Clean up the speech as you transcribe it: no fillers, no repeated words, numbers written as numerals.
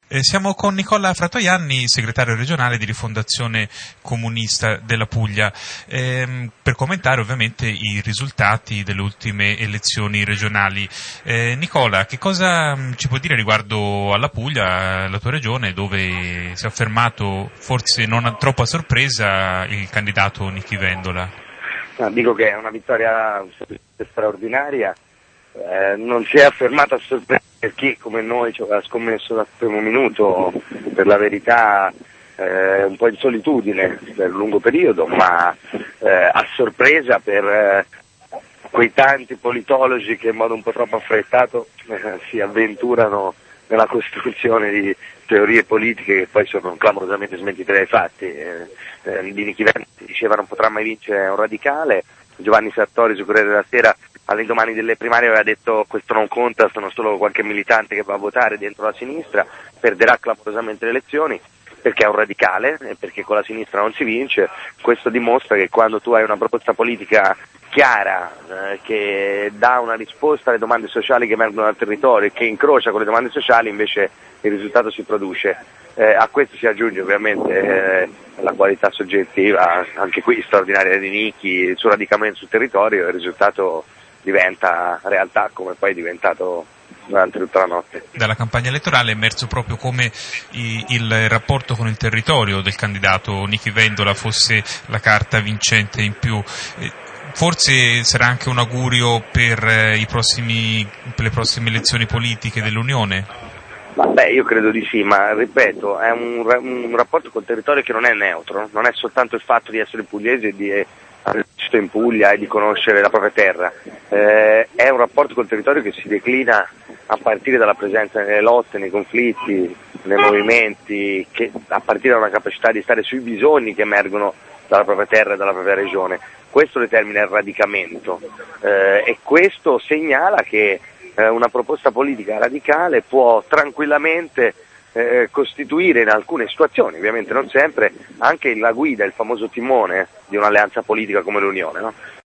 Siamo con Nicola Fratoianni, segretario regionale di Rifondazione Comunista della Puglia, per commentare ovviamente i risultati delle ultime elezioni regionali. Nicola, che cosa ci puoi dire riguardo alla Puglia, la tua regione, dove si è affermato, forse non troppo a sorpresa, il candidato Nichi Vendola? Dico che è una vittoria straordinaria. Non si è affermato a sorpresa per chi come noi ci aveva scommesso dal primo minuto, per la verità un po' in solitudine per un lungo periodo, ma a sorpresa per quei tanti politologi che in modo un po' troppo affrettato si avventurano nella costruzione di teorie politiche che poi sono clamorosamente smentite dai fatti. Di Nichi Vendola si diceva non potrà mai vincere un radicale. Giovanni Sartori su Corriere della Sera all'indomani delle primarie aveva detto questo non conta, sono solo qualche militante che va a votare dentro la sinistra, perderà clamorosamente le elezioni perché è un radicale e perché con la sinistra non si vince. Questo dimostra che quando tu hai una proposta politica chiara che dà una risposta alle domande sociali che emergono dal territorio e che incrocia con le domande sociali, invece il risultato si produce. A questo si aggiunge ovviamente la qualità soggettiva, anche qui straordinaria di Nichi, il suo radicamento sul territorio, e il risultato diventa realtà, come poi è diventato durante tutta la notte. Dalla campagna elettorale è emerso proprio come il rapporto con il territorio del candidato Nichi Vendola fosse la carta vincente in più. Forse sarà anche un augurio per le prossime elezioni politiche dell'unione? Io credo di sì, ma ripeto, è un rapporto col territorio che non è neutro, non è soltanto il fatto di essere pugliese e di aver vissuto in Puglia e di conoscere la propria terra, è un rapporto col territorio che si declina a partire dalla presenza nelle lotte, nei conflitti, nei movimenti, a partire da una capacità di stare sui bisogni che emergono dalla propria terra e dalla propria regione. Questo determina il radicamento e questo segnala che una proposta politica radicale può tranquillamente costituire in alcune situazioni, ovviamente non sempre, anche la guida, il famoso timone di un'alleanza politica come l'Unione, no?